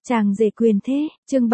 Chàng rể quyền thế, chương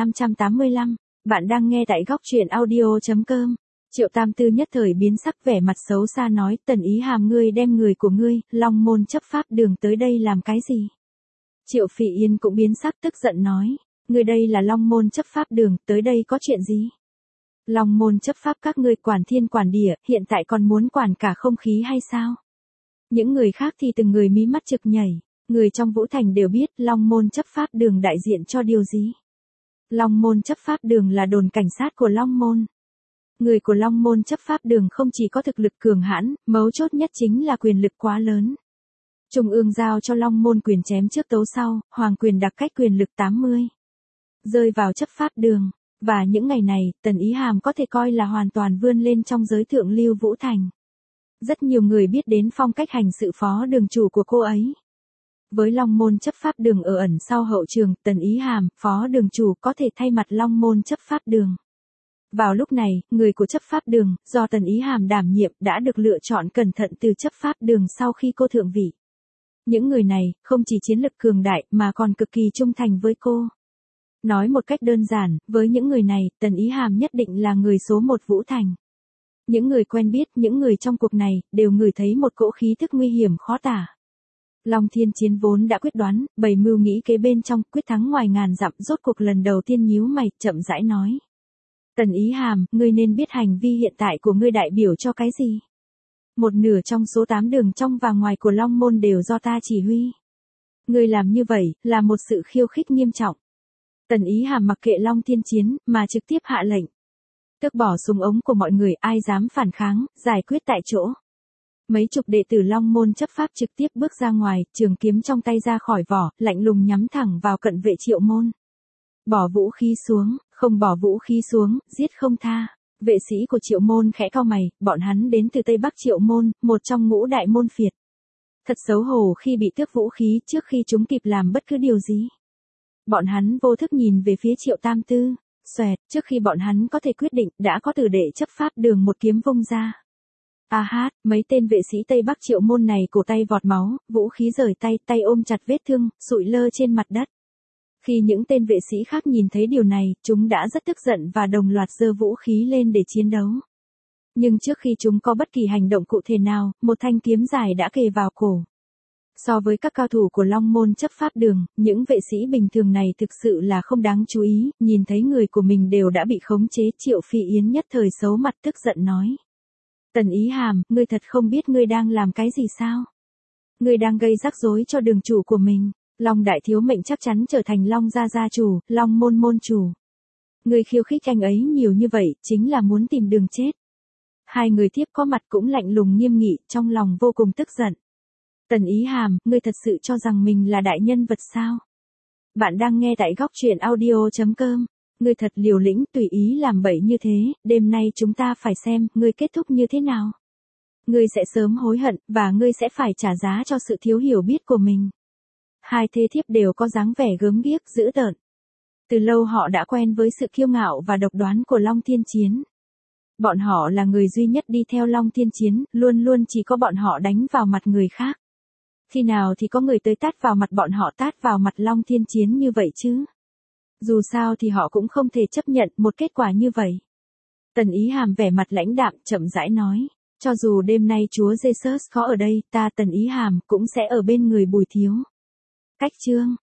3585, bạn đang nghe tại góc truyện audio.com. Triệu Tam Tư nhất thời biến sắc, vẻ mặt xấu xa nói: Tần Ý Hàm, ngươi đem người của ngươi, Long Môn chấp pháp đường tới đây làm cái gì? Triệu Phỉ Yên cũng biến sắc, tức giận nói: ngươi đây là Long Môn chấp pháp đường, tới đây có chuyện gì? Long Môn chấp pháp các ngươi quản thiên quản địa, hiện tại còn muốn quản cả không khí hay sao? Những người khác thì từng người mí mắt trực nhảy. Người trong Vũ Thành đều biết Long Môn chấp pháp đường đại diện cho điều gì. Long Môn chấp pháp đường là đồn cảnh sát của Long Môn. Người của Long Môn chấp pháp đường không chỉ có thực lực cường hãn, mấu chốt nhất chính là quyền lực quá lớn. Trung ương giao cho Long Môn quyền chém trước tấu sau, hoàng quyền đặc cách quyền lực 80. Rơi vào chấp pháp đường, và những ngày này, Tần Ý Hàm có thể coi là hoàn toàn vươn lên trong giới thượng lưu Vũ Thành. Rất nhiều người biết đến phong cách hành sự phó đường chủ của cô ấy. Với Long Môn chấp pháp đường ở ẩn sau hậu trường, Tần Ý Hàm, phó đường chủ có thể thay mặt Long Môn chấp pháp đường. Vào lúc này, người của chấp pháp đường, do Tần Ý Hàm đảm nhiệm, đã được lựa chọn cẩn thận từ chấp pháp đường sau khi cô thượng vị. Những người này, không chỉ chiến lực cường đại, mà còn cực kỳ trung thành với cô. Nói một cách đơn giản, với những người này, Tần Ý Hàm nhất định là người số một Vũ Thành. Những người quen biết, những người trong cuộc này, đều ngửi thấy một cỗ khí thức nguy hiểm khó tả. Long Thiên Chiến vốn đã quyết đoán, bày mưu nghĩ kế bên trong, quyết thắng ngoài ngàn dặm, rốt cuộc lần đầu tiên nhíu mày, chậm rãi nói: Tần Ý Hàm, ngươi nên biết hành vi hiện tại của ngươi đại biểu cho cái gì. Một nửa trong số 8 đường trong và ngoài của Long Môn đều do ta chỉ huy. Ngươi làm như vậy, là một sự khiêu khích nghiêm trọng. Tần Ý Hàm mặc kệ Long Thiên Chiến, mà trực tiếp hạ lệnh. Tước bỏ súng ống của mọi người, ai dám phản kháng, giải quyết tại chỗ. Mấy chục đệ tử Long Môn chấp pháp trực tiếp bước ra ngoài, trường kiếm trong tay ra khỏi vỏ, lạnh lùng nhắm thẳng vào cận vệ Triệu Môn. Bỏ vũ khí xuống, không bỏ vũ khí xuống, giết không tha. Vệ sĩ của Triệu Môn khẽ cau mày, bọn hắn đến từ Tây Bắc Triệu Môn, một trong ngũ đại môn phiệt. Thật xấu hổ khi bị tước vũ khí trước khi chúng kịp làm bất cứ điều gì. Bọn hắn vô thức nhìn về phía Triệu Tam Tư, xoẹt, trước khi bọn hắn có thể quyết định, đã có tử đệ chấp pháp đường một kiếm vung ra. A hát, mấy tên vệ sĩ Tây Bắc Triệu Môn này cổ tay vọt máu, vũ khí rời tay, tay ôm chặt vết thương, sụi lơ trên mặt đất. Khi những tên vệ sĩ khác nhìn thấy điều này, chúng đã rất tức giận và đồng loạt giơ vũ khí lên để chiến đấu. Nhưng trước khi chúng có bất kỳ hành động cụ thể nào, một thanh kiếm dài đã kề vào cổ. So với các cao thủ của Long Môn chấp pháp đường, những vệ sĩ bình thường này thực sự là không đáng chú ý, nhìn thấy người của mình đều đã bị khống chế. Triệu Phỉ Yến nhất thời xấu mặt tức giận nói: Tần Ý Hàm, ngươi thật không biết ngươi đang làm cái gì sao? Ngươi đang gây rắc rối cho đường chủ của mình. Long Đại Thiếu Mệnh chắc chắn trở thành Long gia gia chủ, Long Môn môn chủ. Ngươi khiêu khích anh ấy nhiều như vậy, chính là muốn tìm đường chết. Hai người tiếp có mặt cũng lạnh lùng nghiêm nghị, trong lòng vô cùng tức giận. Tần Ý Hàm, ngươi thật sự cho rằng mình là đại nhân vật sao? Bạn đang nghe tại góc truyện audio.com. Ngươi thật liều lĩnh, tùy ý làm bậy như thế, đêm nay chúng ta phải xem, ngươi kết thúc như thế nào. Ngươi sẽ sớm hối hận, và ngươi sẽ phải trả giá cho sự thiếu hiểu biết của mình. Hai thê thiếp đều có dáng vẻ gớm ghiếc, dữ tợn. Từ lâu họ đã quen với sự kiêu ngạo và độc đoán của Long Thiên Chiến. Bọn họ là người duy nhất đi theo Long Thiên Chiến, luôn luôn chỉ có bọn họ đánh vào mặt người khác. Khi nào thì có người tới tát vào mặt bọn họ, tát vào mặt Long Thiên Chiến như vậy chứ? Dù sao thì họ cũng không thể chấp nhận một kết quả như vậy. Tần Ý Hàm vẻ mặt lãnh đạm, chậm rãi nói: cho dù đêm nay chúa Jesus khó ở đây, ta Tần Ý Hàm cũng sẽ ở bên người Bùi Thiếu. Cách chương.